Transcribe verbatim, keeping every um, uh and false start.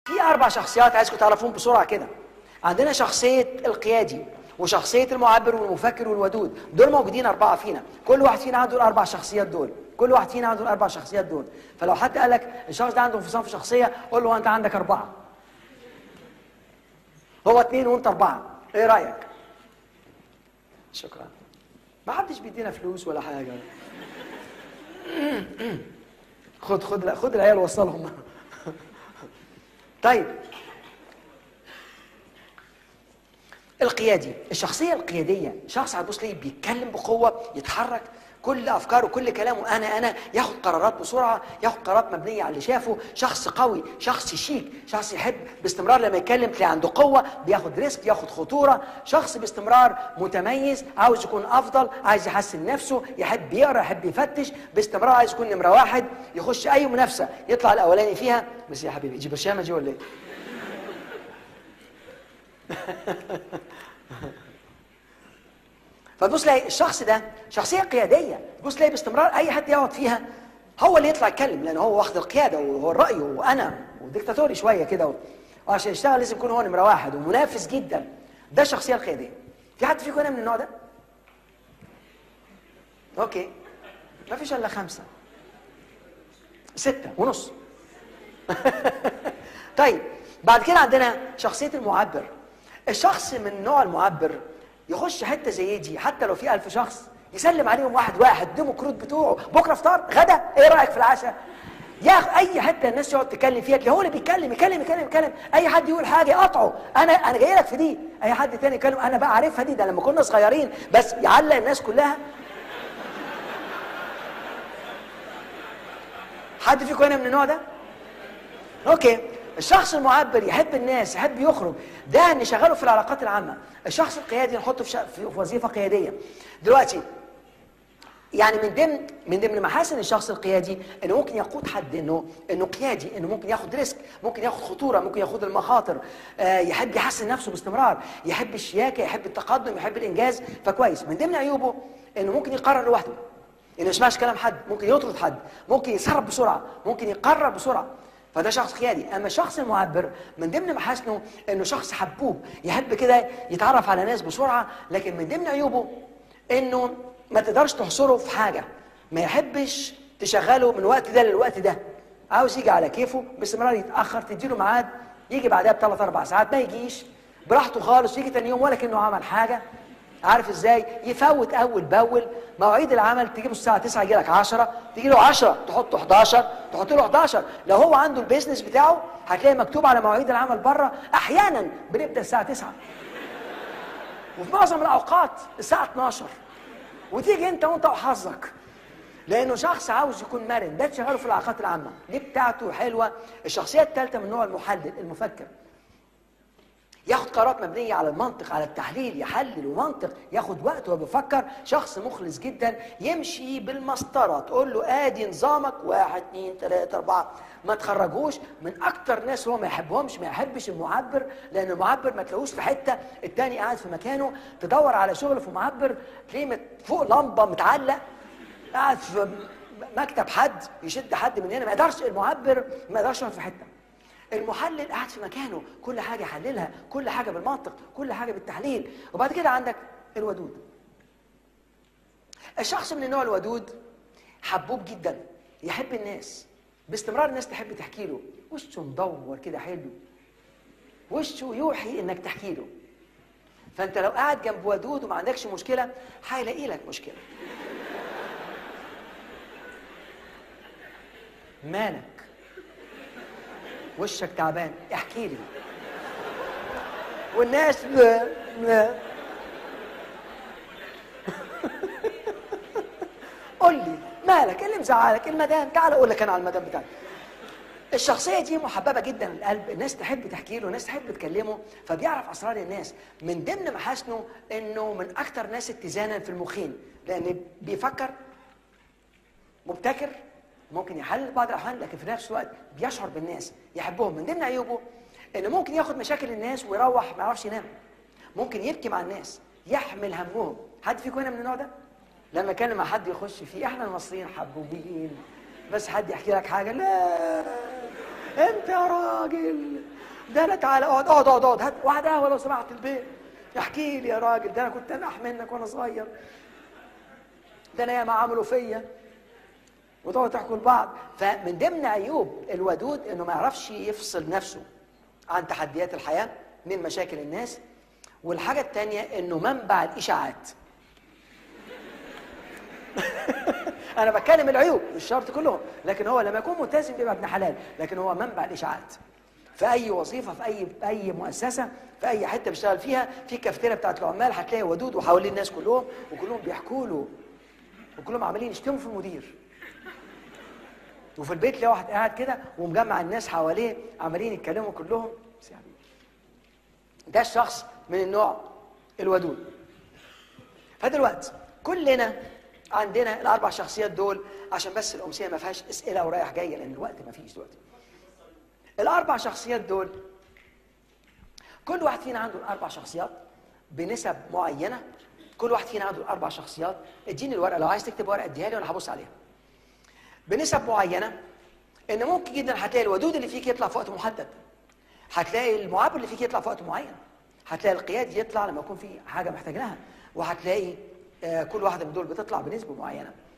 في اربع شخصيات عايزكم تعرفوهم بسرعه كده. عندنا شخصيه القيادي وشخصيه المعبر والمفكر والودود، دول موجودين اربعه فينا، كل واحد فينا عنده الاربع شخصيات دول، كل واحد فينا عنده الاربع شخصيات دول. فلو حد قال لك الشخص ده عنده انفصام في شخصيه، قول له انت عندك اربعه، هو اثنين وانت اربعه، ايه رايك؟ شكرا. ما حدش بيدينا فلوس ولا حاجه. خد خد خد العيال وصلهم. طيب، القيادي، الشخصيه القياديه شخص هتبص ليه بيتكلم بقوه، يتحرك، كل افكاره كل كلامه انا انا ياخد قرارات بسرعه، ياخد قرارات مبنيه على اللي شافه، شخص قوي، شخص شيك، شخص يحب باستمرار لما يتكلم تلاقي عنده قوه، بياخد ريسك، ياخد خطوره، شخص باستمرار متميز، عاوز يكون افضل، عايز يحسن نفسه، يحب يقرا، يحب يفتش، باستمرار عايز يكون نمره واحد، يخش اي منافسه يطلع الاولاني فيها. بس يا حبيبي جيب برشامه دي ولا ايه؟ فتبص تلاقي الشخص ده شخصيه قياديه، تبص تلاقي باستمرار اي حد يقعد فيها هو اللي يطلع يتكلم، لان هو واخد القياده وهو الراي وانا وديكتاتوري شويه كده، وعشان يشتغل لازم يكون هو نمره واحد ومنافس جدا. ده الشخصيه القياديه. في حد فيكم هنا من النوع ده؟ اوكي، ما فيش الا خمسه سته ونص. طيب، بعد كده عندنا شخصيه المعبر. الشخص من نوع المعبر يخش حته زي دي، حتى لو في ألف شخص يسلم عليهم واحد واحد، ديمو كروت بتوعه، بكره فطار غدا ايه رايك في العشاء؟ ياخد اي حته الناس يقعد تتكلم فيها، هو اللي بيتكلم يتكلم يتكلم يتكلم، اي حد يقول حاجه يقطعه، انا انا جاي لك في دي، اي حد تاني يتكلم انا بقى عارفها دي، ده لما كنا صغيرين، بس يعلق الناس كلها. حد فيكم هنا من النوع ده؟ اوكي. الشخص المعبر يحب الناس، يحب يخرج، ده نشغله في العلاقات العامه. الشخص القيادي نحطه في, في وظيفه قياديه. دلوقتي يعني من ضمن من ضمن محاسن الشخص القيادي انه ممكن يقود حد، انه انه قيادي، انه ممكن ياخد ريسك، ممكن ياخد خطوره، ممكن ياخد المخاطر، آه يحب يحسن نفسه باستمرار، يحب الشياكه، يحب التقدم، يحب الانجاز. فكويس. من ضمن عيوبه انه ممكن يقرر لوحده، انه ما يسمعش كلام حد، ممكن يطرد حد، ممكن يتصرف بسرعه، ممكن يقرر بسرعه. فده شخص قيادي. اما الشخص المعبر من ضمن محاسنه انه شخص حبوب، يحب كده يتعرف على ناس بسرعه، لكن من ضمن عيوبه انه ما تقدرش تحصره في حاجه، ما يحبش تشغله من وقت ده للوقت ده، عاوز يجي على كيفه باستمرار، يتاخر تديله ميعاد يجي بعدها بثلاث اربع ساعات ما يجيش براحته خالص، يجي تاني يوم ولا كانه عمل حاجه. عارف ازاي؟ يفوت اول باول مواعيد العمل، تجيبه الساعه تسعة يجي لك عشرة، تيجي له عشرة تحطه احداشر، تحط له احداشر. لو هو عنده البيزنس بتاعه هتلاقي مكتوب على مواعيد العمل بره احيانا بنبدا الساعه تسعة، وفي معظم الاوقات الساعه اتناشر، وتيجي انت وانت وحظك، لانه شخص عاوز يكون مرن. ده تشغله في العلاقات العامه، دي بتاعته حلوه. الشخصيه الثالثه من نوع المحلل المفكر، ياخد قرارات مبنيه على المنطق، على التحليل، يحلل ومنطق، ياخد وقت وهو بيفكر. شخص مخلص جدا، يمشي بالمسطره، تقول له ادي نظامك واحد اثنين ثلاثه اربعه، ما تخرجوش. من اكتر ناس هو ما يحبهمش، ما يحبش المعبر، لان المعبر ما تلاقوش في حته، الثاني قاعد في مكانه، تدور على شغل في معبر تلاقيه فوق لمبه متعلق، قاعد في مكتب حد يشد حد من هنا، ما يقدرش المعبر، ما يقدرش يقعد في حته. المحلل قاعد في مكانه، كل حاجه يحللها، كل حاجه بالمنطق، كل حاجه بالتحليل. وبعد كده عندك الودود. الشخص من النوع الودود حبوب جدا، يحب الناس باستمرار، الناس تحب تحكي له، وشه مدور كده حلو، وشه يوحي انك تحكي له. فانت لو قاعد جنب ودود وما عندكش مشكله، هيلاقي لك مشكله. مالك؟ وشك تعبان، احكي لي. والناس ب... ب... قول لي مالك، ايه اللي مزعلك؟ المدام، تعال اقول لك انا على المدام بتاعتي. الشخصيه دي محببه جدا للقلب، الناس تحب تحكي له، الناس تحب تكلمه، فبيعرف اسرار الناس. من ضمن محاسنه انه من اكثر ناس اتزانا في المخين، لان بيفكر، مبتكر، ممكن يحلل بعض الاحيان، لكن في نفس الوقت بيشعر بالناس، يحبهم. من ضمن عيوبه انه ممكن ياخد مشاكل الناس ويروح ما يعرفش ينام، ممكن يبكي مع الناس، يحمل همهم. حد فيكم هنا من النوع ده؟ لما كان مع حد يخش فيه، احنا المصريين حبوبين، بس حد يحكي لك حاجه، لا انت يا راجل ده انا تعالى اقعد اقعد اقعد اقعد هات واحد قهوه لو سمحت البيت. احكي لي يا راجل، ده انا كنت انح منك وانا صغير، ده انا ياما عملوا فيا، وتقعدوا تحكوا لبعض. فمن ضمن عيوب الودود انه ما يعرفش يفصل نفسه عن تحديات الحياه، من مشاكل الناس. والحاجه الثانيه انه منبع الاشاعات. انا بتكلم العيوب مش شرط كلهم، لكن هو لما يكون ملتزم بيبقى ابن حلال، لكن هو منبع الاشاعات. في اي وظيفه، في اي في اي مؤسسه، في اي حته بيشتغل فيها، في الكافتيريا بتاعت العمال هتلاقي ودود وحوالين الناس كلهم، وكلهم بيحكوا له، وكلهم عمالين يشتموا في المدير. وفي البيت تلاقي واحد قاعد كده ومجمع الناس حواليه عمالين يتكلموا كلهم. ده الشخص من النوع الودود. فدلوقتي كلنا عندنا الاربع شخصيات دول، عشان بس الامسيه ما فيهاش اسئله ورايح جايه لان الوقت ما فيش دلوقتي. الاربع شخصيات دول كل واحد فينا عنده الاربع شخصيات بنسب معينه. كل واحد فينا عنده الاربع شخصيات. اديني الورقه لو عايز تكتب ورقه اديها لي وانا هبص عليها. بنسب معينه، ان ممكن جدا هتلاقي الودود اللي فيك يطلع في وقت محدد، هتلاقي المعبر اللي فيك يطلع في وقت معين، هتلاقي القيادي يطلع لما يكون في حاجه محتاج لها، وهتلاقي آه كل واحده من دول بتطلع بنسبه معينه.